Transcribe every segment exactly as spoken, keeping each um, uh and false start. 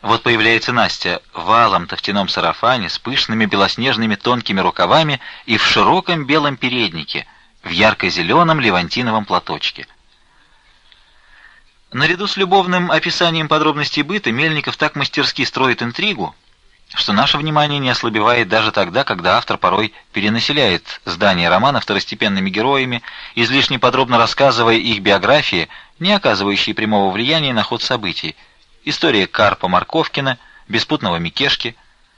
Вот появляется Настя в алом тофтяном сарафане с пышными белоснежными тонкими рукавами и в широком белом переднике, в ярко-зеленом левантиновом платочке. Наряду с любовным описанием подробностей быта Мельников так мастерски строит интригу, что наше внимание не ослабевает даже тогда, когда автор порой перенаселяет здание романа второстепенными героями, излишне подробно рассказывая их биографии, не оказывающие прямого влияния на ход событий. История Карпа Марковкина, беспутного Микешки.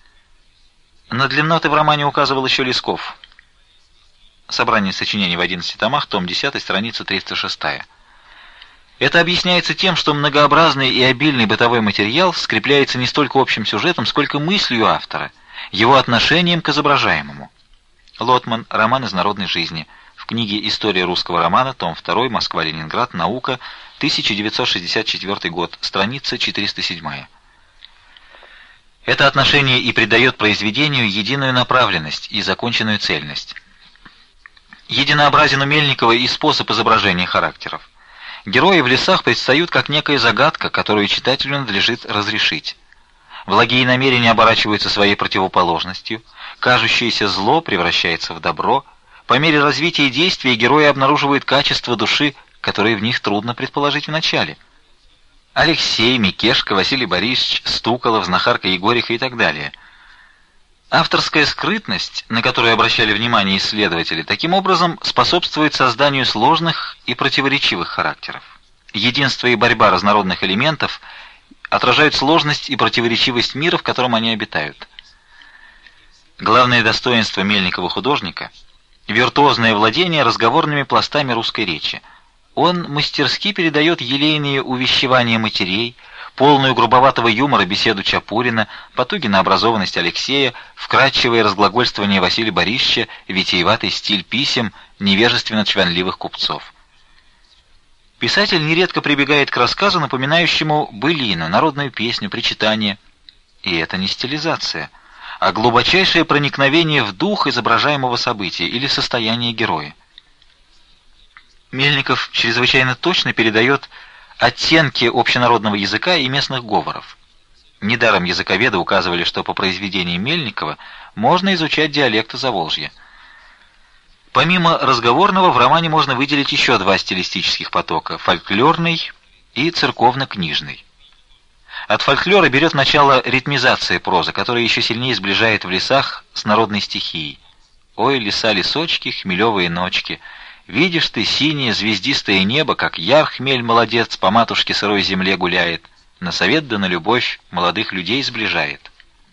На длинноты в романе указывал еще Лесков. Собрание сочинений в одиннадцати томах, том десятый, страница триста шестая. Это объясняется тем, что многообразный и обильный бытовой материал скрепляется не столько общим сюжетом, сколько мыслью автора, его отношением к изображаемому. Лотман. Роман из народной жизни. В книге «История русского романа», том второй, Москва-Ленинград, Наука, тысяча девятьсот шестьдесят четвёртый год, страница четыреста семь. Это отношение и придает произведению единую направленность и законченную цельность. Единообразен у Мельникова и способ изображения характеров. Герои в лесах предстают как некая загадка, которую читателю надлежит разрешить. Благие намерения оборачиваются своей противоположностью, кажущееся зло превращается в добро. По мере развития действия герои обнаруживают качества души, которые в них трудно предположить вначале. Алексей, Микешка, Василий Борисович, Стуколов, знахарка Егориха и так далее. Авторская скрытность, на которую обращали внимание исследователи, таким образом способствует созданию сложных и противоречивых характеров. Единство и борьба разнородных элементов отражают сложность и противоречивость мира, в котором они обитают. Главное достоинство Мельникова-художника — виртуозное владение разговорными пластами русской речи. Он мастерски передает елейные увещевания матерей, полную грубоватого юмора беседу Чапурина, потуги на образованность Алексея, вкрадчивое разглагольствование Василия Борисовича, витиеватый стиль писем невежественно-чванливых купцов. Писатель нередко прибегает к рассказу, напоминающему былину, народную песню, причитание. И это не стилизация, а глубочайшее проникновение в дух изображаемого события или состояния героя. Мельников чрезвычайно точно передает оттенки общенародного языка и местных говоров. Недаром языковеды указывали, что по произведениям Мельникова можно изучать диалекты Заволжья. Помимо разговорного, в романе можно выделить еще два стилистических потока — фольклорный и церковно-книжный. От фольклора берет начало ритмизация прозы, которая еще сильнее сближает в лесах с народной стихией. «Ой, леса-лесочки, хмелевые ночки, видишь ты синее звездистое небо, как яр хмель молодец по матушке сырой земле гуляет, на совет да на любовь молодых людей сближает».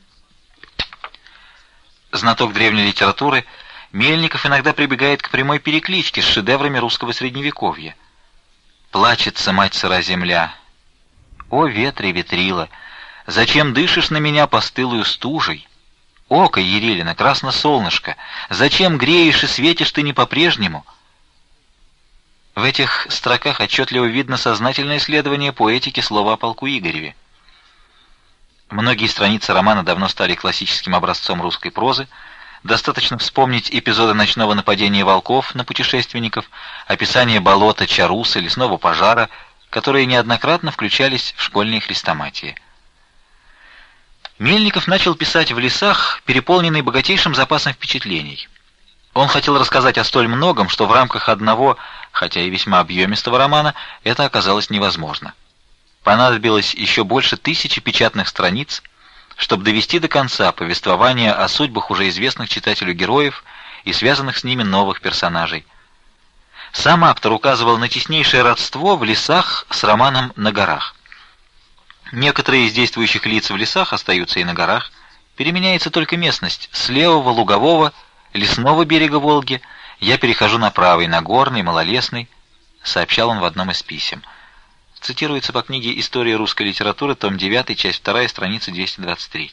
Знаток древней литературы, Мельников иногда прибегает к прямой перекличке с шедеврами русского средневековья. «Плачется мать сыра земля. О, ветре, ветрила, зачем дышишь на меня постылую стужей? Око, Ерелина, красно солнышко, зачем греешь и светишь ты не по-прежнему?» В этих строках отчетливо видно сознательное исследование поэтики слова о полку Игореве. Многие страницы романа давно стали классическим образцом русской прозы. Достаточно вспомнить эпизоды ночного нападения волков на путешественников, описание болота Чарусы, лесного пожара, которые неоднократно включались в школьные хрестоматии. Мельников начал писать в лесах, переполненный богатейшим запасом впечатлений. Он хотел рассказать о столь многом, что в рамках одного, хотя и весьма объемистого романа, это оказалось невозможно. Понадобилось еще больше тысячи печатных страниц, чтобы довести до конца повествование о судьбах уже известных читателю героев и связанных с ними новых персонажей. Сам автор указывал на теснейшее родство в лесах с романом «На горах». Некоторые из действующих лиц в лесах остаются и на горах, переменяется только местность. С левого лугового, лесного берега Волги я перехожу на правый, на горный, малолесный, сообщал он в одном из писем. Цитируется по книге «История русской литературы», том девятый, часть вторая, страница двести двадцать три.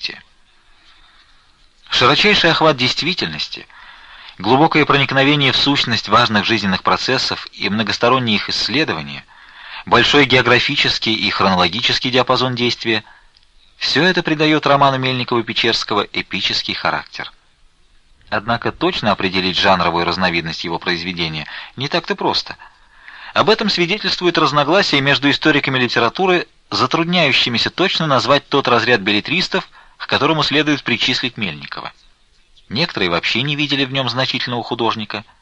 Широчайший охват действительности, глубокое проникновение в сущность важных жизненных процессов и многосторонние их исследования, большой географический и хронологический диапазон действия — все это придает роману Мельникова-Печерского эпический характер. Однако точно определить жанровую разновидность его произведения не так-то просто. Об этом свидетельствует разногласие между историками литературы затрудняющимися точно назвать тот разряд беллетристов, к которому следует причислить Мельникова. Некоторые вообще не видели в нем значительного художника –